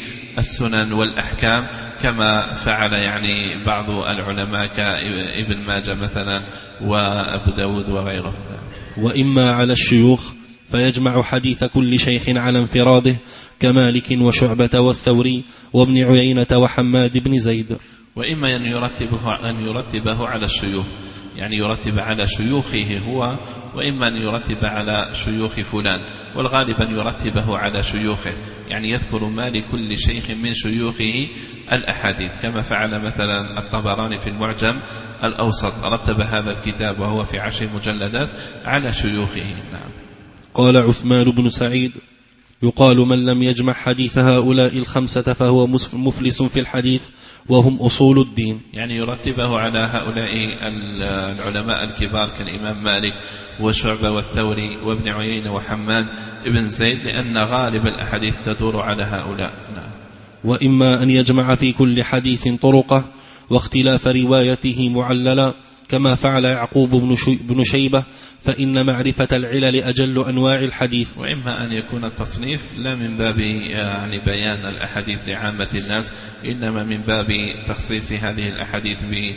للسنن والأحكام، كما فعل يعني بعض العلماء كابن ماجه مثلا وأبو داود وغيره. وإما على الشيوخ فيجمع حديث كل شيخ على انفراده كمالك وشعبة والثوري وابن عيينة وحماد بن زيد. وإما أن يرتبه, أن يرتبه على الشيوخ، يعني يرتب على شيوخه هو، وإما أن يرتب على شيوخ فلان، والغالب أن يرتبه على شيوخه، يعني يذكر ما لكل شيخ من شيوخه الأحاديث، كما فعل مثلا الطبراني في المعجم الأوسط، رتب هذا الكتاب وهو في عشر مجلدات على شيوخه. نعم. قال عثمان بن سعيد: يقال من لم يجمع حديث هؤلاء الخمسة فهو مفلس في الحديث وهم أصول الدين. يعني يرتبه على هؤلاء العلماء الكبار كالإمام مالك وشعبة والثوري وابن عيينة وحماد بن زيد، لأن غالب الأحاديث تدور على هؤلاء. نعم. وإما أن يجمع في كل حديث طرقه واختلاف روايته معللا، كما فعل يعقوب بن شيبة، فإن معرفة العلل أجل أنواع الحديث. وإما أن يكون التصنيف لا من باب يعني بيان الأحاديث لعامة الناس، إنما من باب تخصيص هذه الأحاديث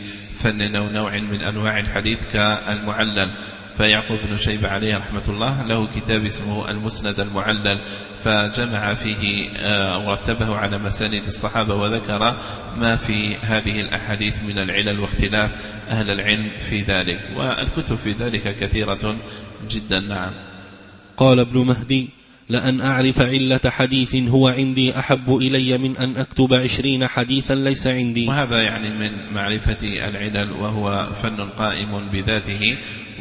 بفن أو نوع من أنواع الحديث كالمعلل. فيعقوب بن شيبة عليه رحمة الله له كتاب اسمه المسند المعلل، فجمع فيه ورتبه على مسانيد الصحابة وذكر ما في هذه الأحاديث من العلل واختلاف أهل العلم في ذلك، والكتب في ذلك كثيرة جدا. نعم. قال ابن مهدي: لأن أعرف علة حديث هو عندي أحب إلي من أن أكتب عشرين حديثا ليس عندي. وهذا يعني من معرفة العلل، وهو فن قائم بذاته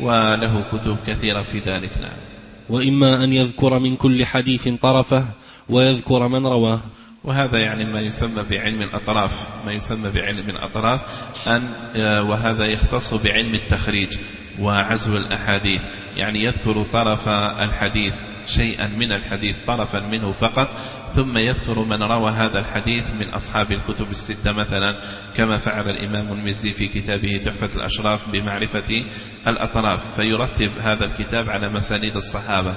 وله كتب كثيرة في ذلك. نعم. وإما أن يذكر من كل حديث طرفه ويذكر من رواه، وهذا يعني ما يسمى بعلم الأطراف، ما يسمى بعلم الأطراف أن وهذا يختص بعلم التخريج وعزو الأحاديث، يعني يذكر طرف الحديث، شيئا من الحديث، طرفا منه فقط، ثم يذكر من روى هذا الحديث من أصحاب الكتب الستة مثلا، كما فعل الإمام المزي في كتابه تحفة الأشراف بمعرفة الأطراف، فيرتب هذا الكتاب على مسانيد الصحابة،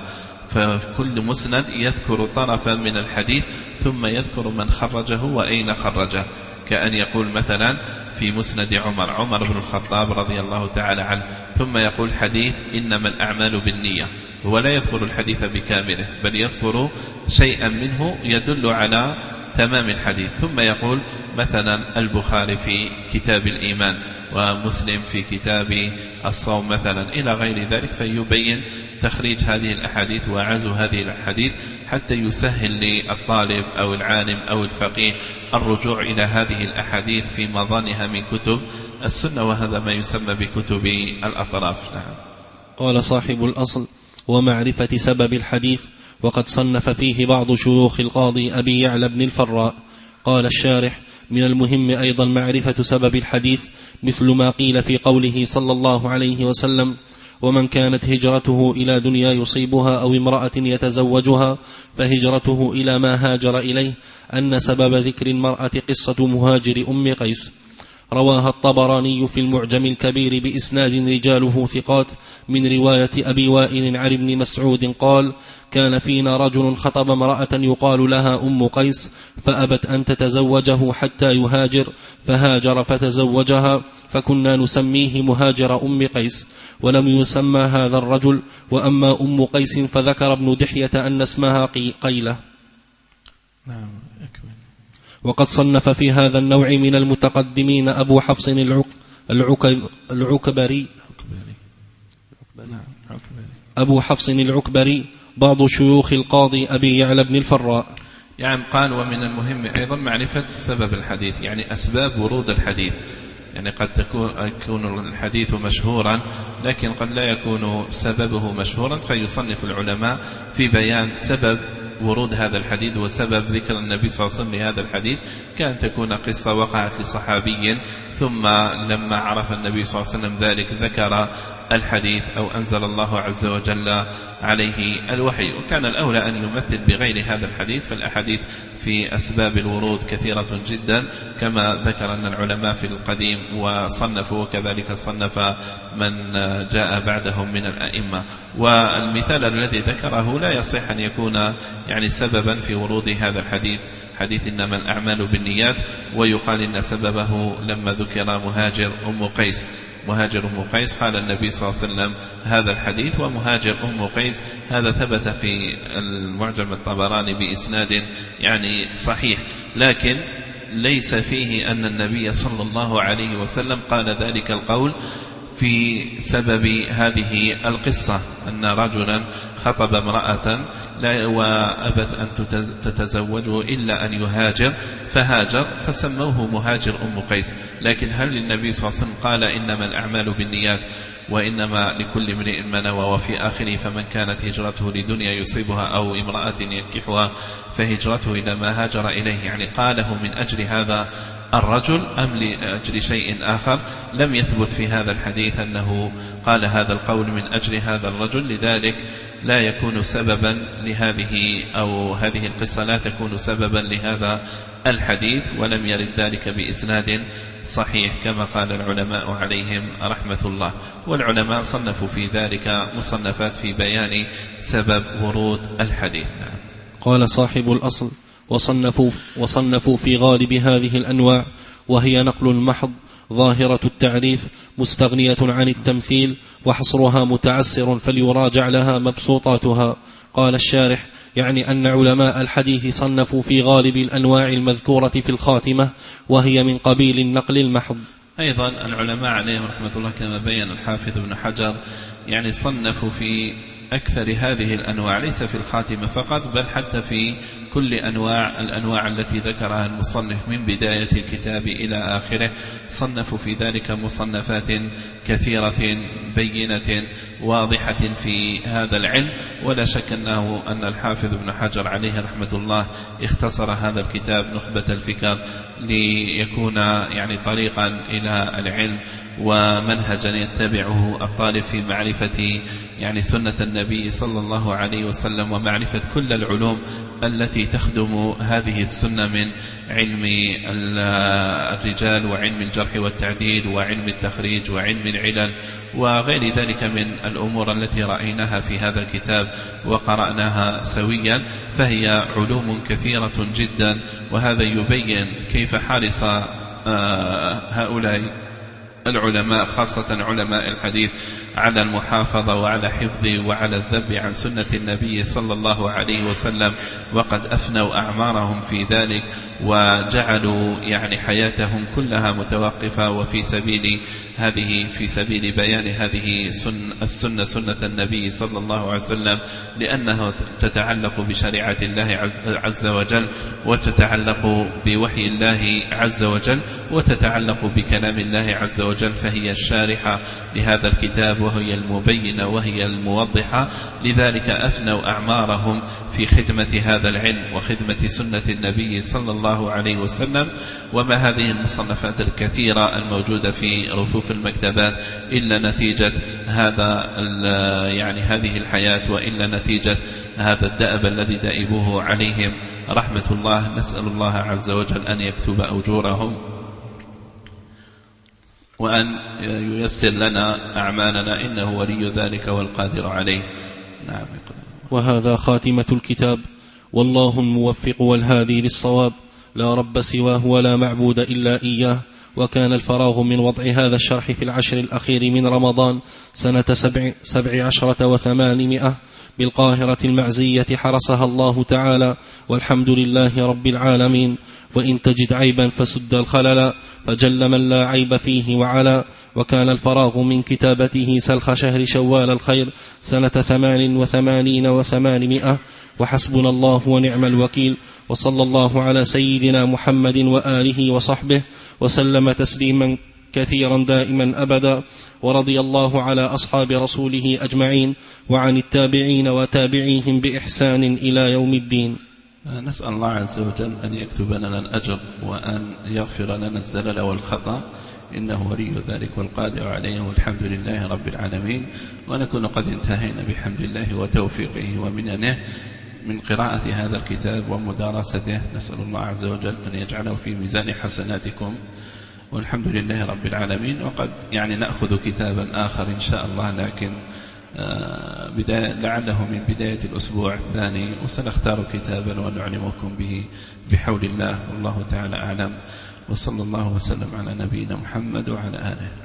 فكل مسند يذكر طرفا من الحديث ثم يذكر من خرجه وأين خرجه، كأن يقول مثلا في مسند عمر عمر بن الخطاب رضي الله تعالى عنه، ثم يقول حديث إنما الأعمال بالنية، هو لا يذكر الحديث بكامله بل يذكر شيئا منه يدل على تمام الحديث، ثم يقول مثلا البخاري في كتاب الإيمان ومسلم في كتاب الصوم مثلا إلى غير ذلك، فيبين تخريج هذه الأحاديث وعزو هذه الأحاديث حتى يسهل للطالب أو العالم أو الفقيه الرجوع إلى هذه الأحاديث في مظانها من كتب السنة، وهذا ما يسمى بكتب الأطراف. نعم. قال صاحب الأصل: ومعرفة سبب الحديث، وقد صنف فيه بعض شيوخ القاضي أبي يعلى بن الفراء. قال الشارح: من المهم أيضا معرفة سبب الحديث، مثل ما قيل في قوله صلى الله عليه وسلم: ومن كانت هجرته إلى دنيا يصيبها أو امرأة يتزوجها فهجرته إلى ما هاجر إليه، أن سبب ذكر المرأة قصة مهاجر أم قيس. رواها الطبراني في المعجم الكبير بإسناد رجاله ثقات من رواية أبي وائل عن ابن مسعود قال: كان فينا رجل خطب امرأة يقال لها أم قيس، فأبت أن تتزوجه حتى يهاجر، فهاجر فتزوجها، فكنا نسميه مهاجر أم قيس، ولم يسمى هذا الرجل. وأما أم قيس فذكر ابن دحية أن اسمها قيلة. نعم. وقد صنف في هذا النوع من المتقدمين أبو حفص العك... العك... العكبري أبو حفص العكبري بعض شيوخ القاضي أبي يعلى بن الفراء. يعني قال: ومن المهم أيضا معرفة سبب الحديث، يعني أسباب ورود الحديث، يعني قد يكون الحديث مشهورا لكن قد لا يكون سببه مشهورا، فيصنف العلماء في بيان سبب ورود هذا الحديث وسبب ذكر النبي صلى الله عليه وسلم لهذا الحديث، كان تكون قصة وقعت لصحابي ثم لما عرف النبي صلى الله عليه وسلم ذلك ذكر الحديث أو أنزل الله عز وجل عليه الوحي، وكان الأولى أن يمثل بغير هذا الحديث، فالأحاديث في أسباب الورود كثيرة جدا كما ذكر أن العلماء في القديم وصنفوا، وكذلك صنف من جاء بعدهم من الأئمة. والمثال الذي ذكره لا يصح أن يكون يعني سببا في ورود هذا الحديث، حديث إنما الأعمال بالنيات، ويقال إن سببه لما ذكر مهاجر أم قيس. مهاجر أم قيس قال النبي صلى الله عليه وسلم هذا الحديث، ومهاجر أم قيس هذا ثبت في المعجم الطبراني بإسناد يعني صحيح، لكن ليس فيه أن النبي صلى الله عليه وسلم قال ذلك القول في سبب هذه القصة، أن رجلا خطب امرأة وأبت أن تتزوجه إلا أن يهاجر فهاجر، فسموه مهاجر أم قيس. لكن هل النبي صلى الله عليه وسلم قال إنما الأعمال بالنيات وإنما لكل امرئ ما نوى، وفي آخره فمن كانت هجرته لدنيا يصيبها أو امرأة ينكحها فهجرته إلى ما هاجر إليه، يعني قاله من أجل هذا الرجل أم لأجل شيء آخر؟ لم يثبت في هذا الحديث أنه قال هذا القول من أجل هذا الرجل الرجل، لذلك لا يكون سببا لهذه أو هذه القصة لا تكون سببا لهذا الحديث، ولم يرد ذلك بإسناد صحيح كما قال العلماء عليهم رحمة الله. والعلماء صنفوا في ذلك مصنفات في بيان سبب ورود الحديث. نعم. قال صاحب الأصل: وصنفوا, وصنفوا في غالب هذه الأنواع، وهي نقل محض ظاهرة التعريف مستغنية عن التمثيل، وحصرها متعسر فليراجع لها مبسوطاتها. قال الشارح: يعني أن علماء الحديث صنفوا في غالب الأنواع المذكورة في الخاتمة، وهي من قبيل النقل المحض. أيضا العلماء عليهم رحمة الله كما بين الحافظ ابن حجر يعني صنفوا في أكثر هذه الأنواع، ليس في الخاتمة فقط بل حتى في كل أنواع الأنواع التي ذكرها المصنف من بداية الكتاب إلى آخره، صنفوا في ذلك مصنفات كثيرة بينة واضحة في هذا العلم. ولا شك أنه أن الحافظ ابن حجر عليه رحمة الله اختصر هذا الكتاب نخبة الفكر ليكون يعني طريقا إلى العلم ومنهجا يتبعه الطالب في معرفة يعني سنة النبي صلى الله عليه وسلم، ومعرفة كل العلوم التي تخدم هذه السنة من علم الرجال وعلم الجرح والتعديل وعلم التخريج وعلم العلل وغير ذلك من الأمور التي رأيناها في هذا الكتاب وقرأناها سويا، فهي علوم كثيرة جدا. وهذا يبين كيف حرص هؤلاء العلماء خاصة علماء الحديث على المحافظة وعلى حفظ وعلى الذب عن سنة النبي صلى الله عليه وسلم، وقد أفنوا أعمارهم في ذلك وجعلوا يعني حياتهم كلها متوقفة وفي سبيل هذه في سبيل بيان هذه سن السنة سنة النبي صلى الله عليه وسلم، لأنها تتعلق بشريعة الله عز وجل، وتتعلق بوحي الله عز وجل، وتتعلق بكلام الله عز وجل، فهي الشارحة لهذا الكتاب وهي المبينة وهي الموضحة. لذلك أفنوا أعمارهم في خدمة هذا العلم وخدمة سنة النبي صلى الله عليه وسلم. وما هذه المصنفات الكثيرة الموجودة في رفوف المكتبات إلا نتيجة هذا يعني هذه الحياة، وإلا نتيجة هذا الدأب الذي دائبوه عليهم رحمة الله. نسأل الله عز وجل أن يكتب أجورهم وأن ييسر لنا أعمالنا، إنه ولي ذلك والقادر عليه. نعم. وهذا خاتمة الكتاب، والله الموفق والهادي للصواب، لا رب سواه ولا معبود إلا إياه. وكان الفراغ من وضع هذا الشرح في العشر الأخير من رمضان سنة سبع, سبع عشرة وثمانمائة بالقاهرة المعزية، حرسها الله تعالى، والحمد لله رب العالمين. وإن تجد عيبا فسد الخلل، فجل من لا عيب فيه وعلا. وكان الفراغ من كتابته سلخ شهر شوال الخير سنة ثمان وثمانين وثمانمائة، وحسبنا الله ونعم الوكيل. وصلى الله على سيدنا محمد وآله وصحبه وسلم تسليما كثيرا دائما أبدا. ورضي الله على أصحاب رسوله أجمعين، وعن التابعين وتابعيهم بإحسان إلى يوم الدين. نسأل الله عز وجل أن يكتب لنا الأجر وأن يغفر لنا الزلل والخطأ، إنه ولي ذلك والقادر عليه، والحمد لله رب العالمين. ونكون قد انتهينا بحمد الله وتوفيقه ومننه من قراءة هذا الكتاب ومدارسته. نسأل الله عز وجل أن يجعله في ميزان حسناتكم، والحمد لله رب العالمين. وقد يعني نأخذ كتابا آخر إن شاء الله، لكن بداية لعله من بداية الأسبوع الثاني، وسنختار كتابا ونعلمكم به بحول الله، والله تعالى أعلم. وصلى الله وسلم على نبينا محمد وعلى آله.